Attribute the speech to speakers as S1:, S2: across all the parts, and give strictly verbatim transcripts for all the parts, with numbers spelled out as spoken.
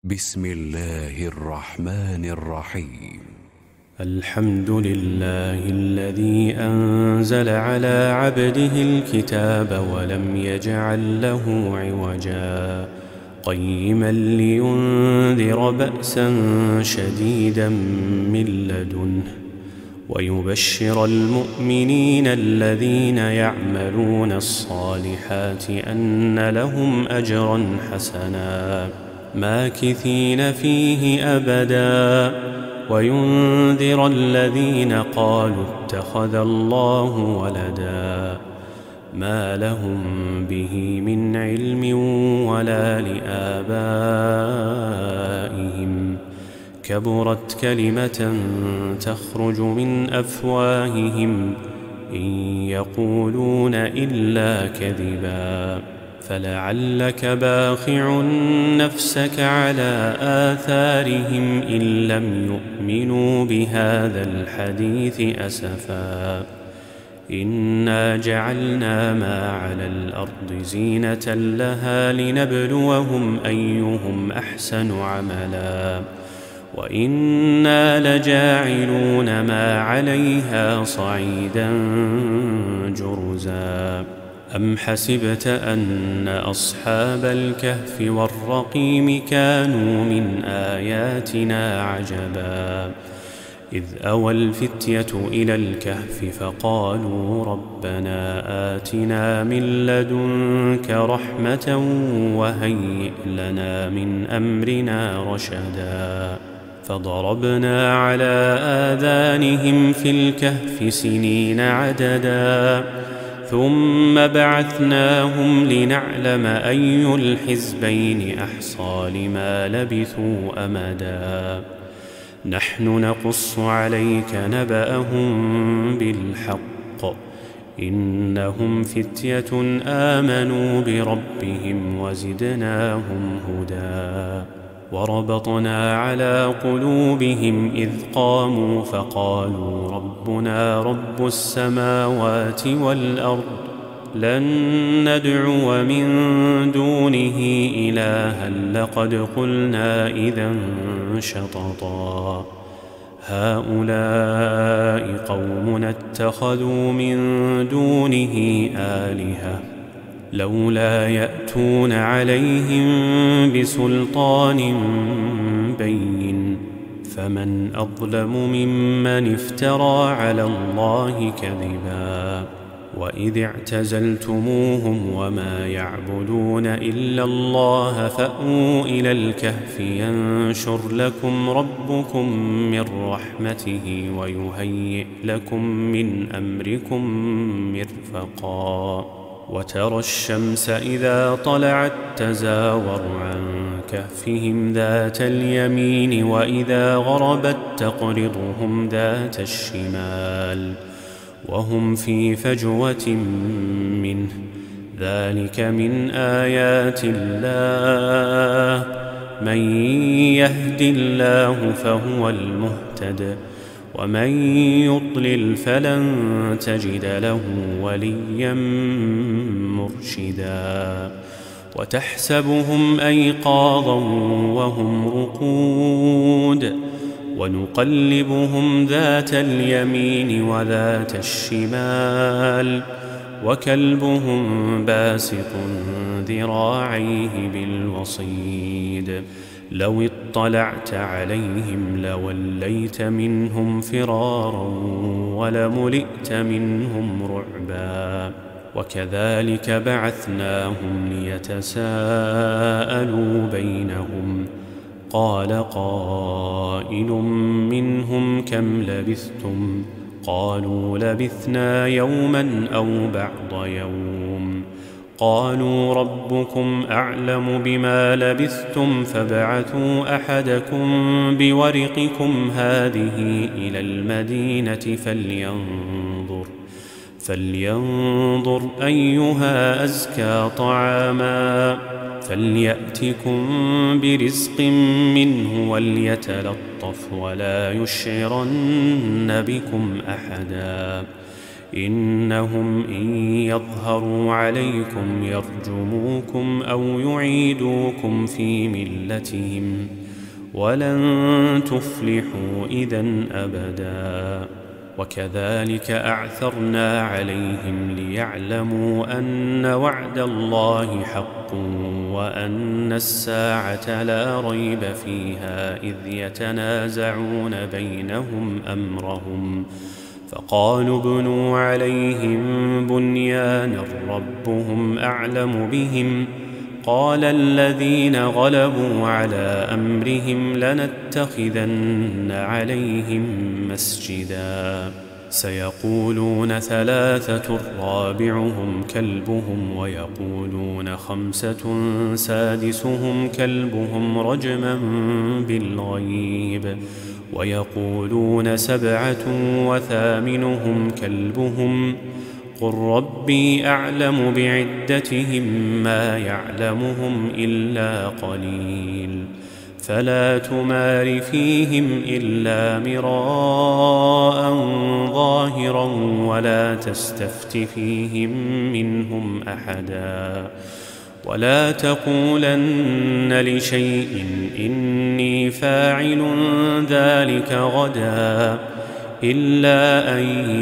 S1: بسم الله الرحمن الرحيم.
S2: الحمد لله الذي أنزل على عبده الكتاب ولم يجعل له عوجا قيما لينذر بأسا شديدا من لدنه ويبشر المؤمنين الذين يعملون الصالحات أن لهم أجرا حسنا ماكثين فيه أبدا وينذر الذين قالوا اتخذ الله ولدا ما لهم به من علم ولا لآبائهم كبرت كلمة تخرج من أفواههم إن يقولون إلا كذبا فلعلك باخع نفسك على آثارهم إن لم يؤمنوا بهذا الحديث أسفا إنا جعلنا ما على الأرض زينة لها لنبلوهم أيهم أحسن عملا وإنا لجاعلون ما عليها صعيدا جرزا أم حسبت أن أصحاب الكهف والرقيم كانوا من آياتنا عجبا إذ أوى الفتية إلى الكهف فقالوا ربنا آتنا من لدنك رحمة وهيئ لنا من أمرنا رشدا فضربنا على آذانهم في الكهف سنين عددا ثم بعثناهم لنعلم أي الحزبين أحصى لما لبثوا أمدا نحن نقص عليك نبأهم بالحق إنهم فتية آمنوا بربهم وزدناهم هدى وربطنا على قلوبهم إذ قاموا فقالوا ربنا رب السماوات والأرض لن ندعو من دونه إلها لقد قلنا إذا شططا هؤلاء قومنا اتخذوا من دونه آلهة لولا يأتون عليهم بسلطان بين فمن أظلم ممن افترى على الله كذبا وإذ اعتزلتموهم وما يعبدون إلا الله فأووا إلى الكهف ينشر لكم ربكم من رحمته ويهيئ لكم من أمركم مرفقا وترى الشمس إذا طلعت تزاور عن كهفهم ذات اليمين وإذا غربت تقرضهم ذات الشمال وهم في فجوة منه ذلك من آيات الله من يهد الله فهو المهتد ومن يضلل فلن تجد له وليا مرشدا وتحسبهم أيقاظا وهم رقود ونقلبهم ذات اليمين وذات الشمال وكلبهم باسط ذراعيه بالوصيد لو اطلعت عليهم لوليت منهم فرارا ولملئت منهم رعبا وكذلك بعثناهم ليتساءلوا بينهم قال قائل منهم كم لبثتم قالوا لبثنا يوما أو بعض يوم قالوا ربكم أعلم بما لبثتم فابعثوا أحدكم بورقكم هذه إلى المدينة فلينظر فلينظر أيها أزكى طعاما فليأتكم برزق منه وليتلطف ولا يشعرن بكم أحدا إنهم إن يظهروا عليكم يرجموكم أو يعيدوكم في ملتهم ولن تفلحوا إذن أبدا. وكذلك أعثرنا عليهم ليعلموا أن وعد الله حق وأن الساعة لا ريب فيها إذ يتنازعون بينهم أمرهم فقالوا ابنوا عليهم بنيانا ربهم أعلم بهم قال الذين غلبوا على أمرهم لنتخذن عليهم مسجدا سيقولون ثلاثة رابعهم كلبهم ويقولون خمسة سادسهم كلبهم رجما بالغيب ويقولون سبعة وثامنهم كلبهم قل ربي أعلم بعدتهم ما يعلمهم إلا قليل فلا تمار فيهم إلا مراء ظاهرا ولا تستفت فيهم منهم أحدا ولا تقولن لشيء إني فاعل ذلك غدا إلا أن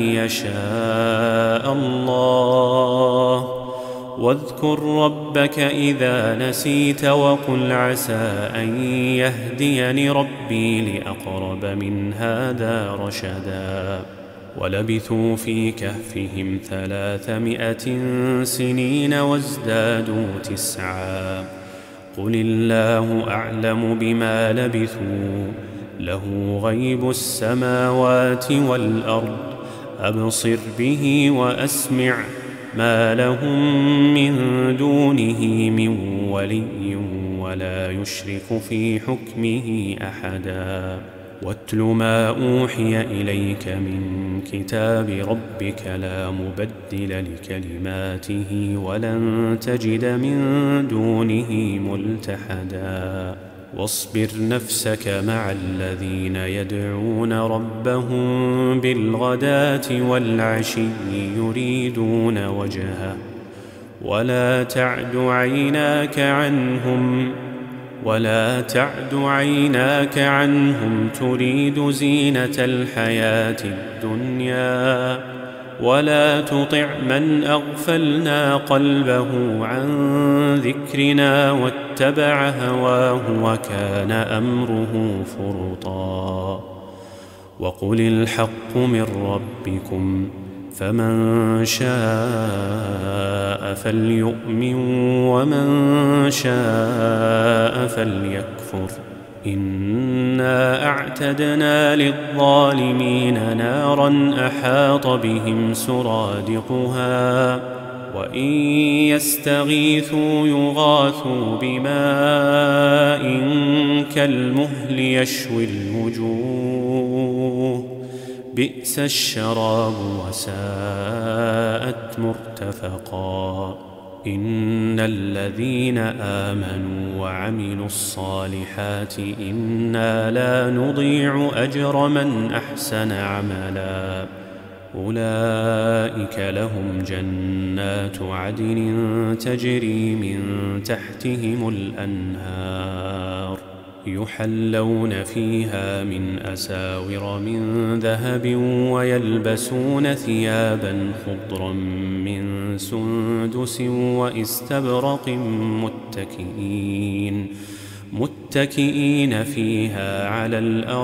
S2: يشاء الله واذكر ربك إذا نسيت وقل عسى أن يهديني ربي لأقرب من هذا رشدا ولبثوا في كهفهم ثلاثمائة سنين وازدادوا تسعا قل الله أعلم بما لبثوا له غيب السماوات والأرض أبصر به وأسمع ما لهم من دونه من ولي ولا يشرك في حكمه أحدا واتل ما أوحي إليك من كتاب ربك لا مبدل لكلماته ولن تجد من دونه ملتحدا واصبر نفسك مع الذين يدعون ربهم بالغداة والعشي يريدون وجهه ولا تعد عيناك عنهم ولا تعد عيناك عنهم تريد زينة الحياة الدنيا ولا تطع من أغفلنا قلبه عن ذكرنا واتبع هواه وكان أمره فرطا وقل الحق من ربكم فمن شاء فليؤمن ومن شاء فليكفر إنا أعتدنا للظالمين نارا أحاط بهم سرادقها وإن يستغيثوا يغاثوا بماء كالمهل يشوي الوجوه بئس الشراب وساءت مرتفقا إن الذين آمنوا وعملوا الصالحات إنا لا نضيع أجر من أحسن عملا أولئك لهم جنات عدن تجري من تحتهم الأنهار يحلون فيها من أساور من ذهب ويلبسون ثيابا خضرا من سندس واستبرق متكئين متكئين فيها على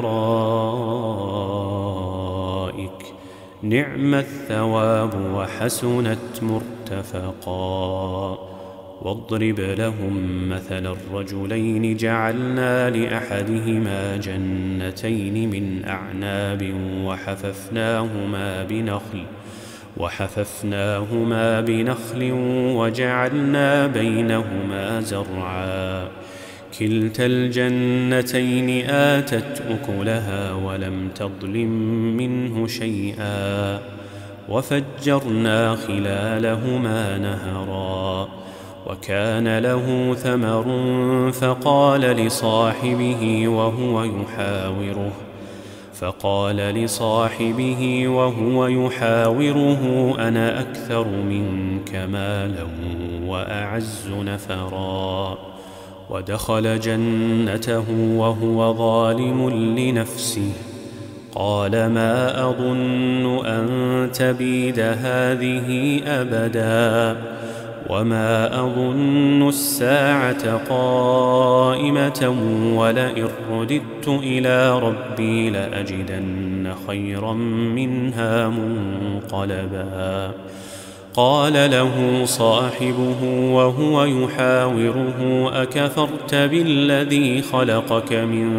S2: الأرائك نعم الثواب وحسنت مرتفقا واضرب لهم مثل الرجلين جعلنا لأحدهما جنتين من أعناب وحففناهما بنخل وحففناهما بنخل وجعلنا بينهما زرعا كلتا الجنتين آتت أكلها ولم تظلم منه شيئا وفجرنا خلالهما نهرا وكان له ثمر فقال لصاحبه وهو يحاوره فقال لصاحبه وهو يحاوره: أنا أكثر منك مالا وأعز نفرا. ودخل جنته وهو ظالم لنفسه. قال: ما أظن أن تبيد هذه أبدا، وما أظن الساعة قائمة، ولئن رددت إلى ربي لأجدن خيرا منها منقلبا. قال له صاحبه وهو يحاوره: أكفرت بالذي خلقك من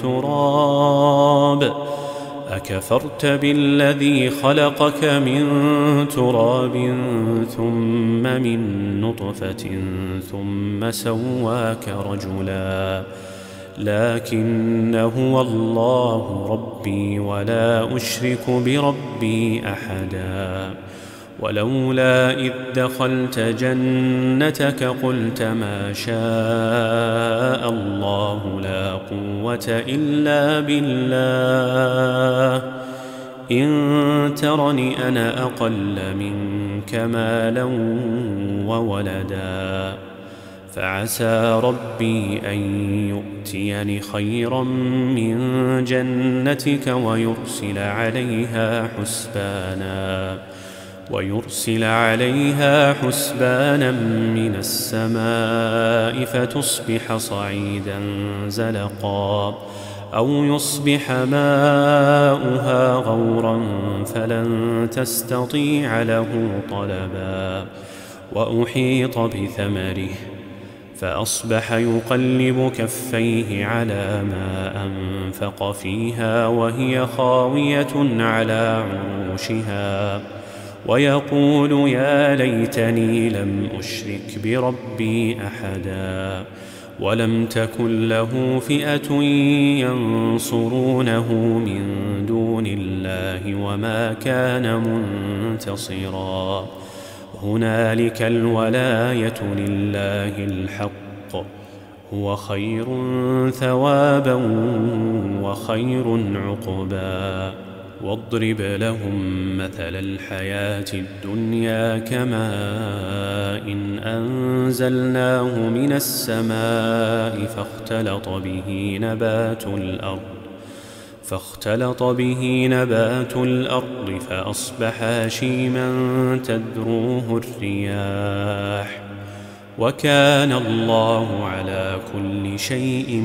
S2: تراب أكفرت بالذي خلقك من تراب ثم من نطفة ثم سواك رجلا، لكن هو الله ربي ولا أشرك بربي أحدا. ولولا إذ دخلت جنتك قلت ما شاء الله لا قوة إلا بالله، إن ترني أنا أقل منك مالا وولدا، فعسى ربي أن يؤتيني خيرا من جنتك ويرسل عليها حسبانا ويرسل عليها حسبانا من السماء فتصبح صعيدا زلقا، أو يصبح ماؤها غورا فلن تستطيع له طلبا. وأحيط بثمره فأصبح يقلب كفيه على ما أنفق فيها وهي خاوية على عروشها، ويقول: يا ليتني لم أشرك بربي أحدا، ولم تكن له فئة ينصرونه من دون الله وما كان منتصرا. هنالك الولاية لله الحق، هو خير ثوابا وخير عقبا. واضرب لهم مثل الحياة الدنيا كماء إن أنزلناه من السماء فاختلط به نبات الأرض فاختلط به نبات الأرض فأصبح هشيما تذروه الرياح، وكان الله على كل شيء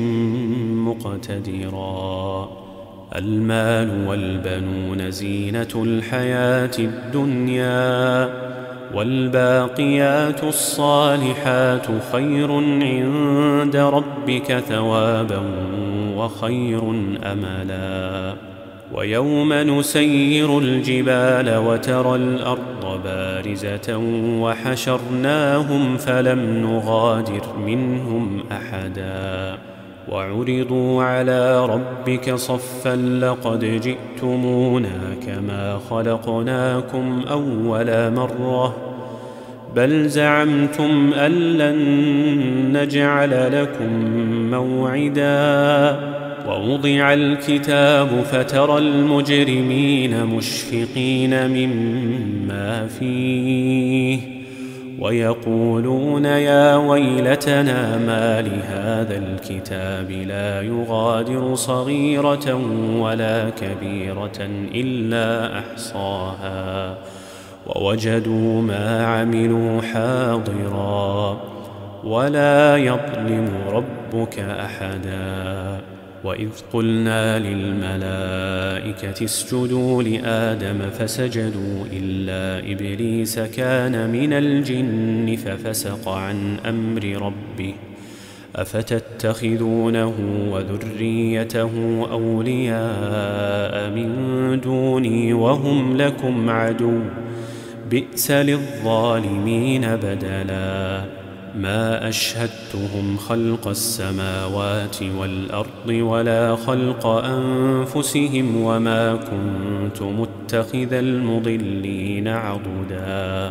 S2: مقتدرا. المال والبنون زينة الحياة الدنيا، والباقيات الصالحات خير عند ربك ثوابا وخير أملا. ويوم نسير الجبال وترى الأرض بارزة وحشرناهم فلم نغادر منهم أحدا، وعرضوا على ربك صفا لقد جئتمونا كما خلقناكم أول مرة، بل زعمتم أن لن نجعل لكم موعدا. ووضع الكتاب فترى المجرمين مشفقين مما فيه ويقولون: يا ويلتنا ما لهذا الكتاب لا يغادر صغيرة ولا كبيرة إلا أحصاها ووجدوا ما عملوا حاضرا ولا يظلم ربك أحدا. وإذ قلنا للملائكة اسجدوا لآدم فسجدوا إلا إبليس كان من الجن ففسق عن أمر ربه، أفتتخذونه وذريته أولياء من دوني وهم لكم عدو، بئس للظالمين بدلا. ما أشهدتهم خلق السماوات والأرض ولا خلق أنفسهم وما كنت متخذ المضلين عضدا.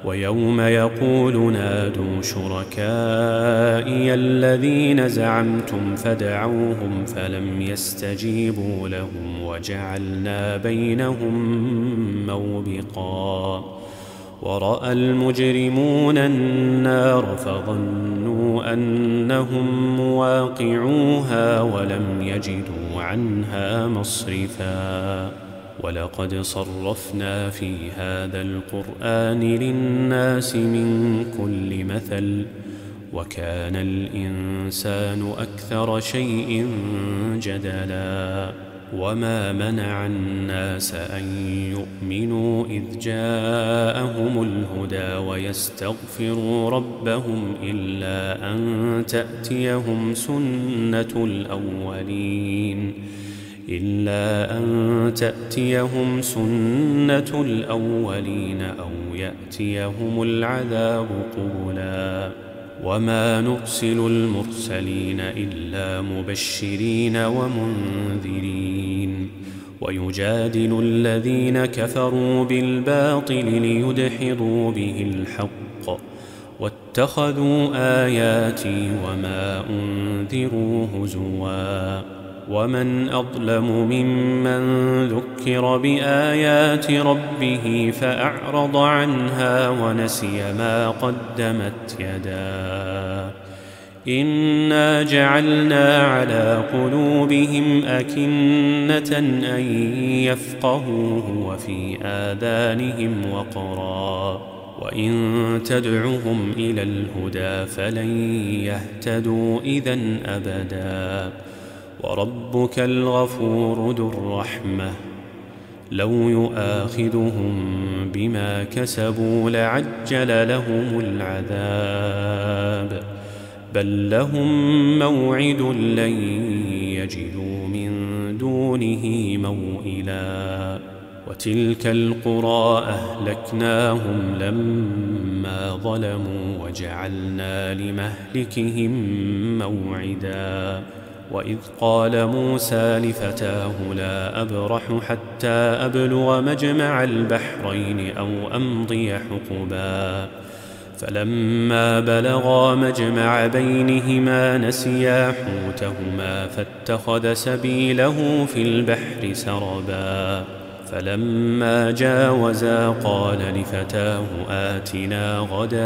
S2: ويوم يقول نادوا شركائي الذين زعمتم فدعوهم فلم يستجيبوا لهم وجعلنا بينهم موبقا ورأى المجرمون النار فظنوا أنهم مواقعوها ولم يجدوا عنها مصرفا ولقد صرفنا في هذا القرآن للناس من كل مثل وكان الإنسان أكثر شيء جدلا وما منع الناس أن يؤمنوا إذ جاءهم الهدى ويستغفروا ربهم إلا أن تأتيهم سنة الأولين إلا أن تأتيهم سنة الأولين أو يأتيهم العذاب قبلا وما نرسل المرسلين إلا مبشرين ومنذرين ويجادل الذين كفروا بالباطل ليدحضوا به الحق واتخذوا آياتي وما أنذروا هزوا ومن أظلم ممن ذكر بآيات ربه فأعرض عنها ونسي ما قدمت يداه إنا جعلنا على قلوبهم أكنة أن يفقهوه وفي آذانهم وقرا وإن تدعهم إلى الهدى فلن يهتدوا إذن أبدا وربك الغفور ذو الرحمة لو يؤاخذهم بما كسبوا لعجل لهم العذاب بل لهم موعد لن يجدوا من دونه موئلا وتلك القرى أهلكناهم لما ظلموا وجعلنا لمهلكهم موعدا وإذ قال موسى لفتاه لا أبرح حتى أبلغ مجمع البحرين أو أمضي حقبا فلما بلغا مجمع بينهما نسيا حوتهما فاتخذ سبيله في البحر سربا فلما جاوزا قال لفتاه آتنا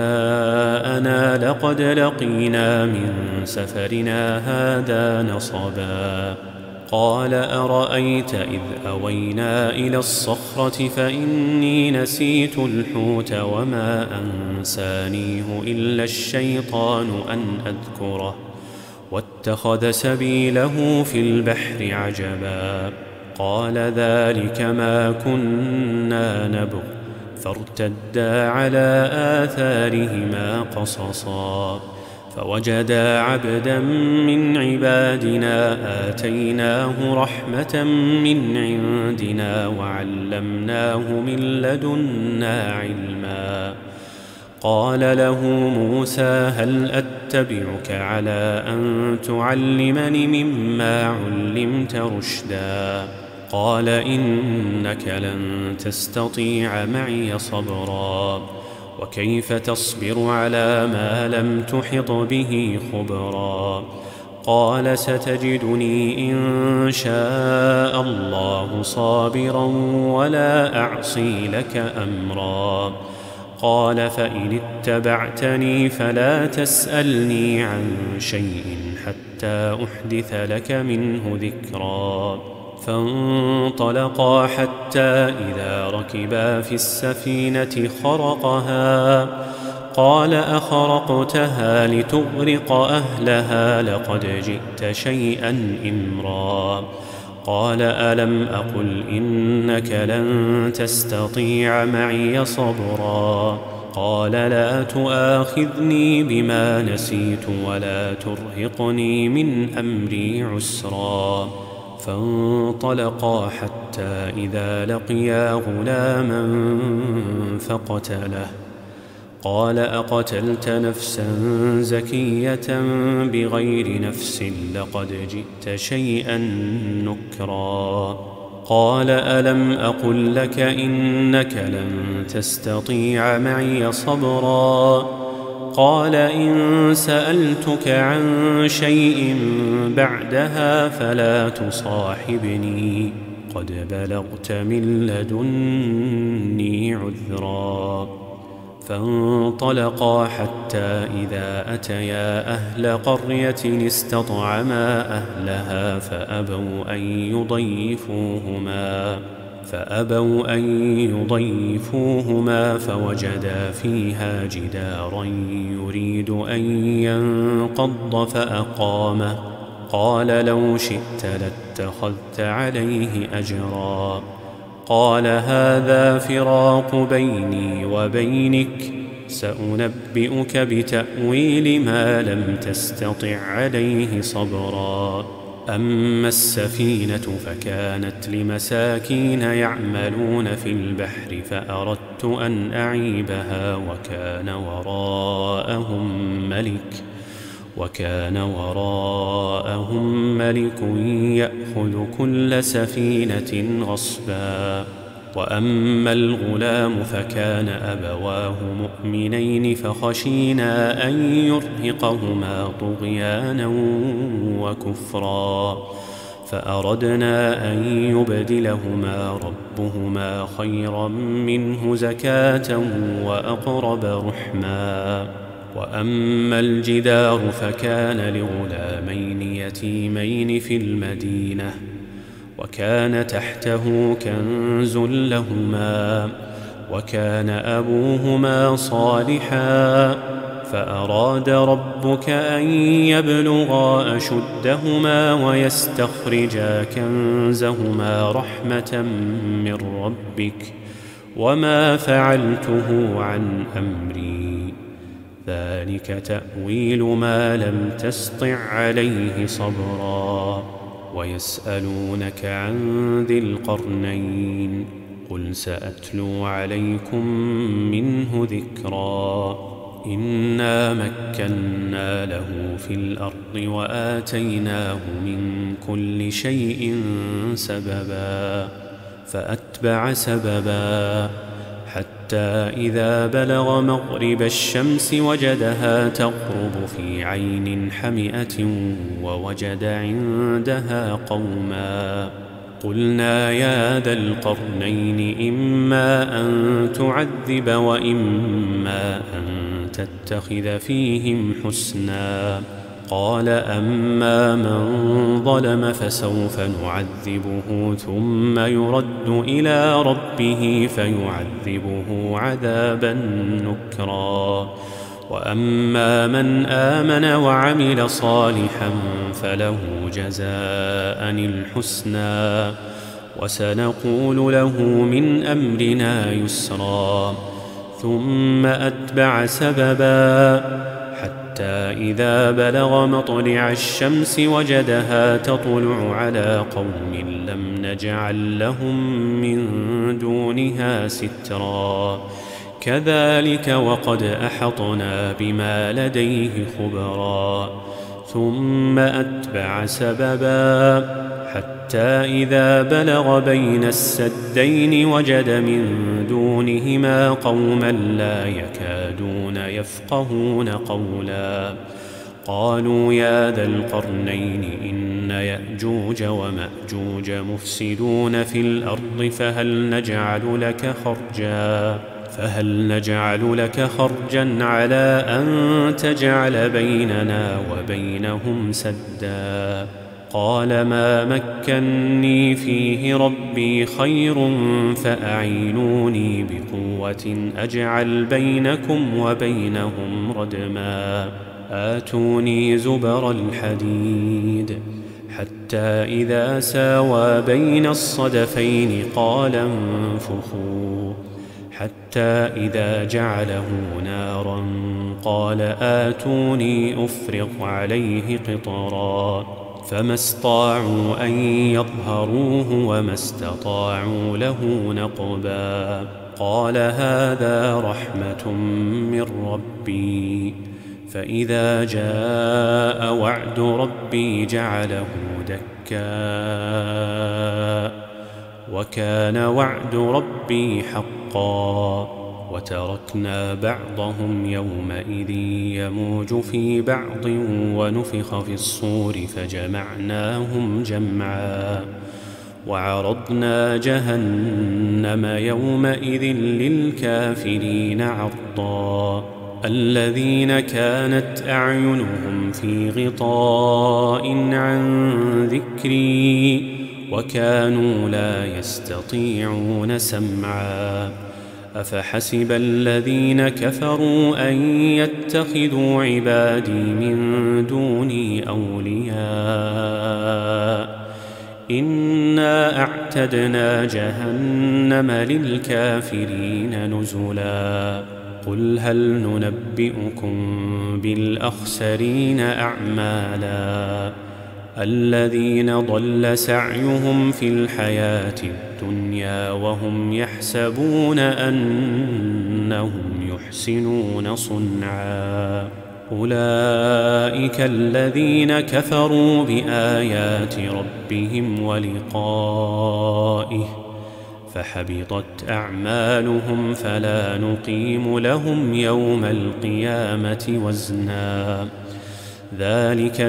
S2: غداءنا لقد لقينا من سفرنا هذا نصبا قال أرأيت إذ أوينا إلى الصخرة فإني نسيت الحوت وما أنسانيه إلا الشيطان أن أذكره واتخذ سبيله في البحر عجبا قال ذلك ما كنا نبغ فارتدا على آثارهما قصصا فوجدا عبدا من عبادنا آتيناه رحمة من عندنا وعلمناه من لدنا علما قال له موسى هل أتبعك على أن تعلمني مما علمت رشدا قال إنك لن تستطيع معي صبرا وكيف تصبر على ما لم تحط به خبرا قال ستجدني إن شاء الله صابرا ولا أعصي لك أمرا قال فإن اتبعتني فلا تسألني عن شيء حتى أحدث لك منه ذكرا فانطلقا حتى إذا ركبا في السفينة خرقها قال أخرقتها لتغرق أهلها لقد جئت شيئا إمرا قال ألم أقل إنك لن تستطيع معي صبرا قال لا تؤاخذني بما نسيت ولا ترهقني من أمري عسرا فانطلقا حتى إذا لقيا غلاما فقتله قال أقتلت نفسا زكية بغير نفس لقد جئت شيئا نكرا قال ألم أقل لك إنك لن تستطيع معي صبرا قال إن سألتك عن شيء بعدها فلا تصاحبني قد بلغت من لدني عذرا فانطلقا حتى إذا أتيا أهل قرية استطعما أهلها فأبوا أن يضيفوهما فأبوا أن يضيفوهما فوجدا فيها جدارا يريد أن ينقض فأقامه قال لو شئت لاتخذت عليه أجرا قال هذا فراق بيني وبينك سأنبئك بتأويل ما لم تستطع عليه صبرا أما السفينة فكانت لمساكين يعملون في البحر فأردت أن أعيبها وكان وراءهم ملك وكان وراءهم ملك يأخذ كل سفينة غصبا وأما الغلام فكان أبواه مؤمنين فخشينا أن يرهقهما طغيانا وكفرا فأردنا أن يبدلهما ربهما خيرا منه زكاة وأقرب رحما وأما الجدار فكان لغلامين يتيمين في المدينة وكان تحته كنز لهما وكان أبوهما صالحا فأراد ربك أن يبلغا أشدهما ويستخرجا كنزهما رحمة من ربك وما فعلته عن أمري ذلك تأويل ما لم تسطع عليه صبرا ويسألونك عن ذي القرنين قل سأتلو عليكم منه ذكرا إنا مكنا له في الأرض وآتيناه من كل شيء سببا فأتبع سببا حتى إذا بلغ مغرب الشمس وجدها تغرب في عين حمئة ووجد عندها قوما قلنا يا ذا القرنين إما أن تعذب وإما أن تتخذ فيهم حسنا قال أما من ظلم فسوف نعذبه ثم يرد إلى ربه فيعذبه عذابا نكرا وأما من آمن وعمل صالحا فله جزاء الحسنى وسنقول له من أمرنا يسرا ثم أتبع سببا حتى إذا بلغ مطلع الشمس وجدها تطلع على قوم لم نجعل لهم من دونها سترا كذلك وقد أحطنا بما لديه خبرا ثم أتبع سببا حتى إذا بلغ بين السدين وجد من دونهما قوما لا يكادون يفقهون قولا قالوا يا ذا القرنين إن يأجوج ومأجوج مفسدون في الأرض فهل نجعل لك خرجا فهل نجعل لك خرجا على أن تجعل بيننا وبينهم سدا قال ما مكني فيه ربي خير فأعينوني بقوة أجعل بينكم وبينهم ردما آتوني زبر الحديد حتى إذا ساوى بين الصدفين قال انفخوا حتى إذا جعله نارا قال آتوني أفرغ عليه قطرا فما استطاعوا أن يظهروه وما استطاعوا له نقبا قال هذا رحمة من ربي فإذا جاء وعد ربي جعله دكا وكان وعد ربي حقا. وتركنا بعضهم يومئذ يموج في بعض ونفخ في الصور فجمعناهم جمعا. وعرضنا جهنم يومئذ للكافرين عرضا. الذين كانت أعينهم في غطاء عن ذكري وكانوا لا يستطيعون سمعا. أفحسب الذين كفروا أن يتخذوا عبادي من دوني أولياء إنا أعتدنا جهنم للكافرين نزلا. قل هل ننبئكم بالأخسرين أعمالا الذين ضل سعيهم في الحياة الدنيا وهم يحسبون أنهم يحسنون صنعا. أولئك الذين كفروا بآيات ربهم ولقائه فحبطت أعمالهم فلا نقيم لهم يوم القيامة وزنا. ذلك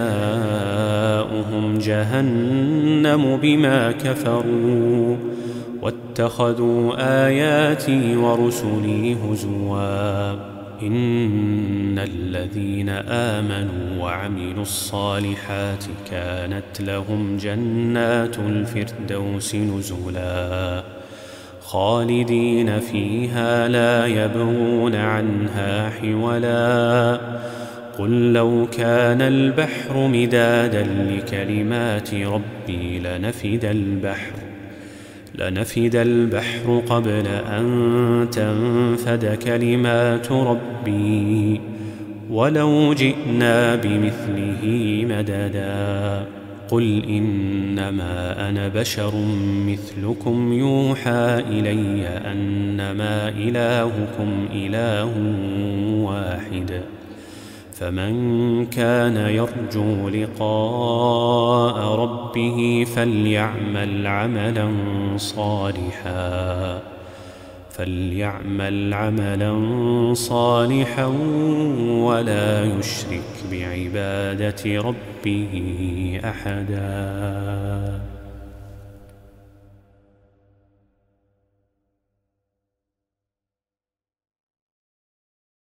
S2: جزاؤهم جهنم بما كفروا واتخذوا آياتي ورسلي هزوا. إن الذين آمنوا وعملوا الصالحات كانت لهم جنات الفردوس نزلا خالدين فيها لا يبغون عنها حولا. قل لو كان البحر مدادا لكلمات ربي لنفد البحر لنفد البحر قبل أن تنفد كلمات ربي ولو جئنا بمثله مددا. قل إنما أنا بشر مثلكم يوحى إلي أنما إلهكم إله واحد. فمن كان يرجو لقاء ربه فليعمل عملا صالحا فليعمل عملا صالحا ولا يشرك بعبادة ربه أحدا.